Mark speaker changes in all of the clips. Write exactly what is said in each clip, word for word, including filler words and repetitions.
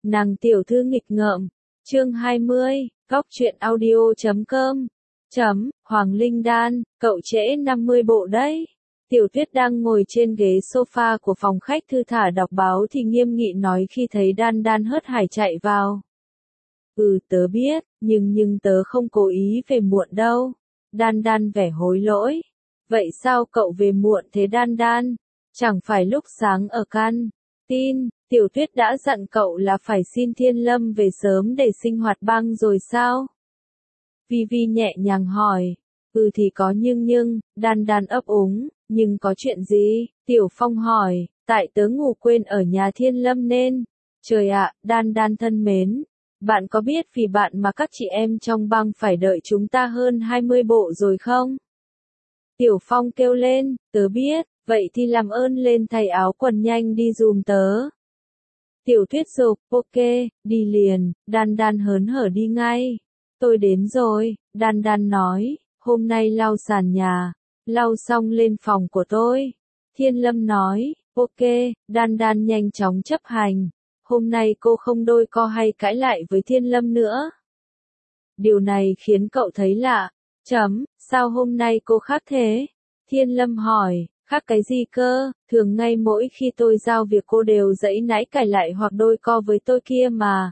Speaker 1: Nàng tiểu thư nghịch ngợm, chương hai mươi, góc truyện audio chấm com, chấm, Hoàng Linh Đan, cậu trễ năm mươi bộ đấy. Tiểu Tuyết đang ngồi trên ghế sofa của phòng khách thư thả đọc báo thì nghiêm nghị nói khi thấy Đan Đan hớt hải chạy vào. Ừ tớ biết, nhưng nhưng tớ không cố ý về muộn đâu. Đan Đan vẻ hối lỗi. Vậy sao cậu về muộn thế Đan Đan? Chẳng phải lúc sáng ở căn tin, Tiểu Tuyết đã dặn cậu là phải xin Thiên Lâm về sớm để sinh hoạt băng rồi sao? Vi Vi nhẹ nhàng hỏi. Ừ thì có nhưng nhưng, Đan Đan ấp úng, nhưng có chuyện gì? Tiểu Phong hỏi, tại tớ ngủ quên ở nhà Thiên Lâm nên. Trời ạ, Đan Đan thân mến, bạn có biết vì bạn mà các chị em trong băng phải đợi chúng ta hơn hai mươi bộ rồi không? Tiểu Phong kêu lên, tớ biết, vậy thì làm ơn lên thay áo quần nhanh đi dùm tớ. Tiểu Tuyết dục, ok, đi liền. Đan Đan hớn hở đi ngay. Tôi đến rồi, Đan Đan nói, hôm nay lau sàn nhà, lau xong lên phòng của tôi. Thiên Lâm nói, ok, Đan Đan nhanh chóng chấp hành. Hôm nay cô không đôi co hay cãi lại với Thiên Lâm nữa. Điều này khiến cậu thấy lạ. Chấm, sao hôm nay cô khác thế? Thiên Lâm hỏi, khác cái gì cơ? Thường ngay mỗi khi tôi giao việc cô đều giãy nãy cãi lại hoặc đôi co với tôi kia mà.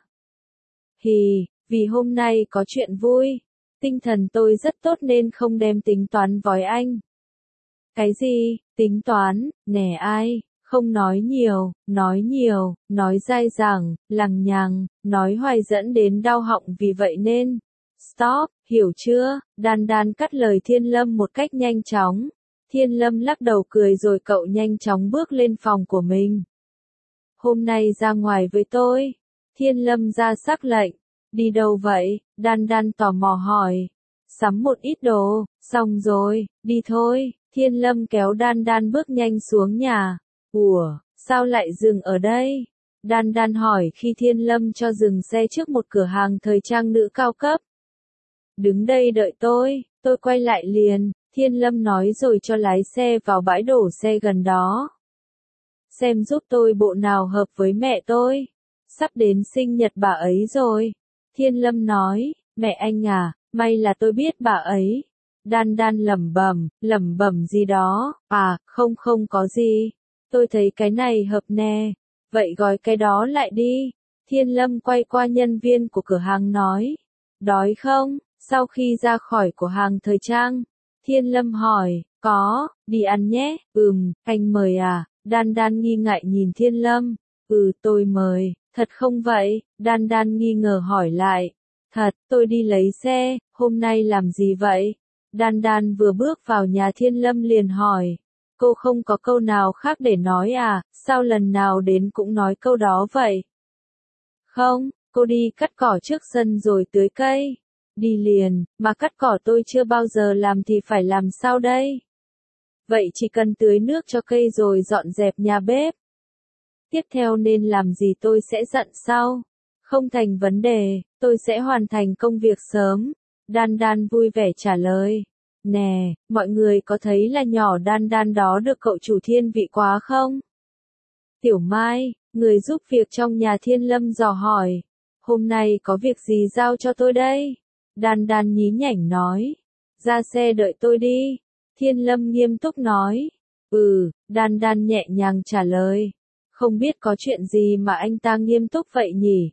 Speaker 1: Hì, vì hôm nay có chuyện vui. Tinh thần tôi rất tốt nên không đem tính toán với anh. Cái gì? Tính toán? Nè ai? Không nói nhiều, nói nhiều, nói dai dẳng, lằng nhằng, nói hoài dẫn đến đau họng vì vậy nên. Stop, hiểu chưa? Đan Đan cắt lời Thiên Lâm một cách nhanh chóng. Thiên Lâm lắc đầu cười rồi cậu nhanh chóng bước lên phòng của mình. Hôm nay ra ngoài với tôi. Thiên Lâm ra sắc lệnh. Đi đâu vậy? Đan Đan tò mò hỏi. Sắm một ít đồ, xong rồi, đi thôi. Thiên Lâm kéo Đan Đan bước nhanh xuống nhà. Ủa, sao lại dừng ở đây? Đan Đan hỏi khi Thiên Lâm cho dừng xe trước một cửa hàng thời trang nữ cao cấp. Đứng đây đợi tôi, tôi quay lại liền, Thiên Lâm nói rồi cho lái xe vào bãi đổ xe gần đó. Xem giúp tôi bộ nào hợp với mẹ tôi. Sắp đến sinh nhật bà ấy rồi. Thiên Lâm nói, mẹ anh à, may là tôi biết bà ấy. Đan Đan lẩm bẩm, lẩm bẩm gì đó, à, không không có gì. Tôi thấy cái này hợp nè. Vậy gói cái đó lại đi. Thiên Lâm quay qua nhân viên của cửa hàng nói. Đói không? Sau khi ra khỏi cửa hàng thời trang, Thiên Lâm hỏi, có, đi ăn nhé, ừm, anh mời à, Đan Đan nghi ngại nhìn Thiên Lâm, ừ tôi mời, thật không vậy, Đan Đan nghi ngờ hỏi lại, thật, tôi đi lấy xe, hôm nay làm gì vậy? Đan Đan vừa bước vào nhà Thiên Lâm liền hỏi, cô không có câu nào khác để nói à, sao lần nào đến cũng nói câu đó vậy? Không, cô đi cắt cỏ trước sân rồi tưới cây. Đi liền, mà cắt cỏ tôi chưa bao giờ làm thì phải làm sao đây? Vậy chỉ cần tưới nước cho cây rồi dọn dẹp nhà bếp. Tiếp theo nên làm gì tôi sẽ dặn sau. Không thành vấn đề, tôi sẽ hoàn thành công việc sớm. Đan Đan vui vẻ trả lời. Nè, mọi người có thấy là nhỏ Đan Đan đó được cậu chủ thiên vị quá không? Tiểu Mai, người giúp việc trong nhà Thiên Lâm dò hỏi. Hôm nay có việc gì giao cho tôi đây? Đan Đan nhí nhảnh nói. Ra xe đợi tôi đi. Thiên Lâm nghiêm túc nói. Ừ, Đan Đan nhẹ nhàng trả lời. Không biết có chuyện gì mà anh ta nghiêm túc vậy nhỉ?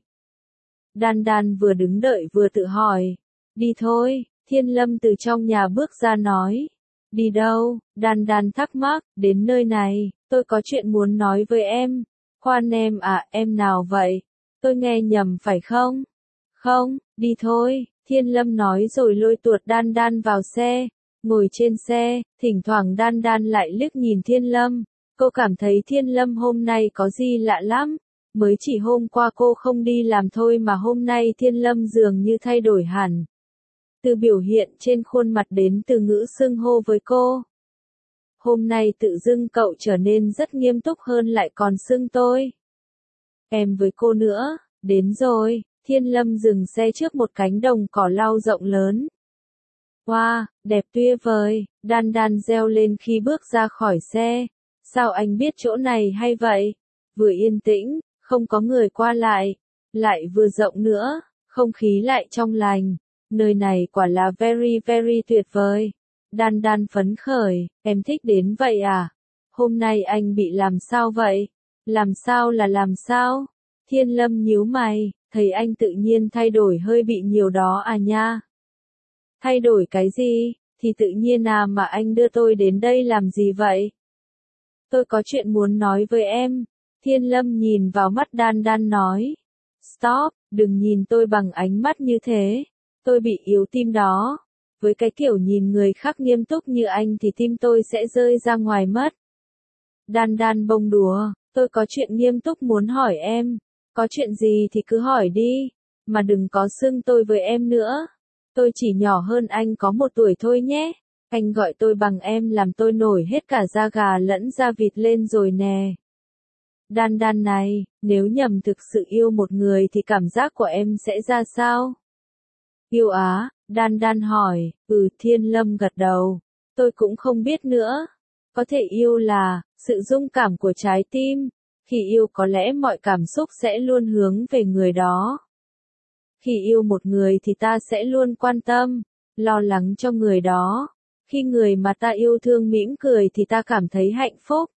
Speaker 1: Đan Đan vừa đứng đợi vừa tự hỏi. Đi thôi, Thiên Lâm từ trong nhà bước ra nói. Đi đâu? Đan Đan thắc mắc, đến nơi này, tôi có chuyện muốn nói với em. Khoan em à, em nào vậy? Tôi nghe nhầm phải không? Không, đi thôi. Thiên Lâm nói rồi lôi tuột Đan Đan vào xe. Ngồi trên xe, thỉnh thoảng Đan Đan lại liếc nhìn Thiên Lâm. Cô cảm thấy Thiên Lâm hôm nay có gì lạ lắm. Mới chỉ hôm qua cô không đi làm thôi mà hôm nay Thiên Lâm dường như thay đổi hẳn. Từ biểu hiện trên khuôn mặt đến từ ngữ xưng hô với cô. Hôm nay tự dưng cậu trở nên rất nghiêm túc hơn lại còn xưng tôi. Em với cô nữa, đến rồi. Thiên Lâm dừng xe trước một cánh đồng cỏ lau rộng lớn. Wow, đẹp tuyệt vời, Đan Đan reo lên khi bước ra khỏi xe. Sao anh biết chỗ này hay vậy? Vừa yên tĩnh, không có người qua lại. lại vừa rộng nữa, không khí lại trong lành. Nơi này quả là very very tuyệt vời. Đan Đan phấn khởi, em thích đến vậy à? Hôm nay anh bị làm sao vậy? Làm sao là làm sao? Thiên Lâm nhíu mày, thấy anh tự nhiên thay đổi hơi bị nhiều đó à nha. Thay đổi cái gì? Thì tự nhiên à mà anh đưa tôi đến đây làm gì vậy? Tôi có chuyện muốn nói với em. Thiên Lâm nhìn vào mắt Đan Đan nói. Stop, đừng nhìn tôi bằng ánh mắt như thế. Tôi bị yếu tim đó. Với cái kiểu nhìn người khác nghiêm túc như anh thì tim tôi sẽ rơi ra ngoài mất. Đan Đan bông đùa, tôi có chuyện nghiêm túc muốn hỏi em. Có chuyện gì thì cứ hỏi đi, mà đừng có xưng tôi với em nữa. Tôi chỉ nhỏ hơn anh có một tuổi thôi nhé. Anh gọi tôi bằng em làm tôi nổi hết cả da gà lẫn da vịt lên rồi nè. Đan Đan này, nếu nhầm thực sự yêu một người thì cảm giác của em sẽ ra sao? Yêu á, Đan Đan hỏi, ừ Thiên Lâm gật đầu. Tôi cũng không biết nữa. Có thể yêu là, sự rung cảm của trái tim. Khi yêu có lẽ mọi cảm xúc sẽ luôn hướng về người đó. Khi yêu một người thì ta sẽ luôn quan tâm, lo lắng cho người đó. Khi người mà ta yêu thương mỉm cười thì ta cảm thấy hạnh phúc.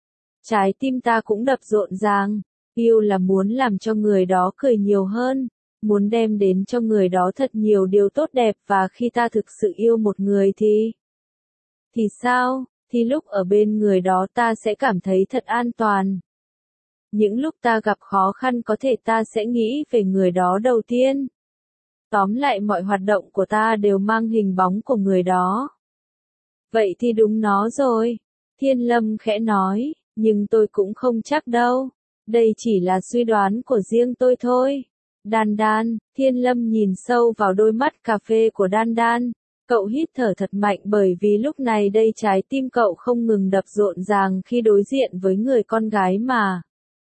Speaker 1: Trái tim ta cũng đập rộn ràng. Yêu là muốn làm cho người đó cười nhiều hơn. Muốn đem đến cho người đó thật nhiều điều tốt đẹp và khi ta thực sự yêu một người thì... Thì sao? Thì lúc ở bên người đó ta sẽ cảm thấy thật an toàn. Những lúc ta gặp khó khăn có thể ta sẽ nghĩ về người đó đầu tiên. Tóm lại mọi hoạt động của ta đều mang hình bóng của người đó. Vậy thì đúng nó rồi. Thiên Lâm khẽ nói, nhưng tôi cũng không chắc đâu. Đây chỉ là suy đoán của riêng tôi thôi. Đan Đan, Thiên Lâm nhìn sâu vào đôi mắt cà phê của Đan Đan. Cậu hít thở thật mạnh bởi vì lúc này đây trái tim cậu không ngừng đập rộn ràng khi đối diện với người con gái mà.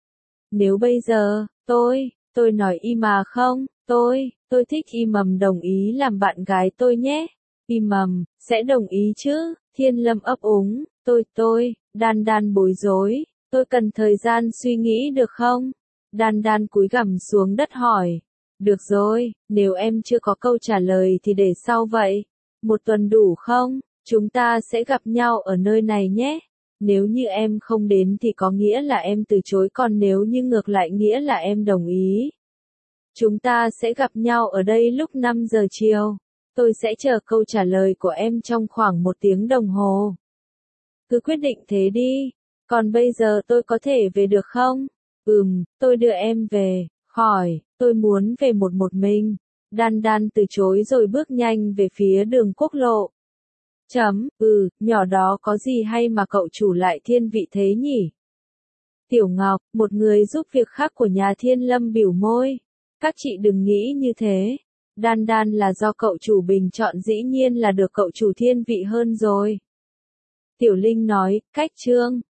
Speaker 1: Nếu bây giờ, tôi, tôi nói y mà không, tôi, tôi thích y mầm đồng ý làm bạn gái tôi nhé. Y mầm, sẽ đồng ý chứ, Thiên Lâm ấp úng, tôi, tôi, Đan Đan bối rối, tôi cần thời gian suy nghĩ được không? Đan Đan cúi gằm xuống đất hỏi. Được rồi, nếu em chưa có câu trả lời thì để sau vậy. Một tuần đủ không? Chúng ta sẽ gặp nhau ở nơi này nhé. Nếu như em không đến thì có nghĩa là em từ chối, còn nếu như ngược lại nghĩa là em đồng ý. Chúng ta sẽ gặp nhau ở đây lúc năm giờ chiều. Tôi sẽ chờ câu trả lời của em trong khoảng một tiếng đồng hồ. Cứ quyết định thế đi. Còn bây giờ tôi có thể về được không? Ừm, tôi đưa em về. Khỏi, tôi muốn về một một mình. Đan Đan từ chối rồi bước nhanh về phía đường quốc lộ. Chấm, ừ, nhỏ đó có gì hay mà cậu chủ lại thiên vị thế nhỉ? Tiểu Ngọc, một người giúp việc khác của nhà Thiên Lâm bĩu môi. Các chị đừng nghĩ như thế. Đan Đan là do cậu chủ bình chọn, dĩ nhiên là được cậu chủ thiên vị hơn rồi. Tiểu Linh nói, cách trương.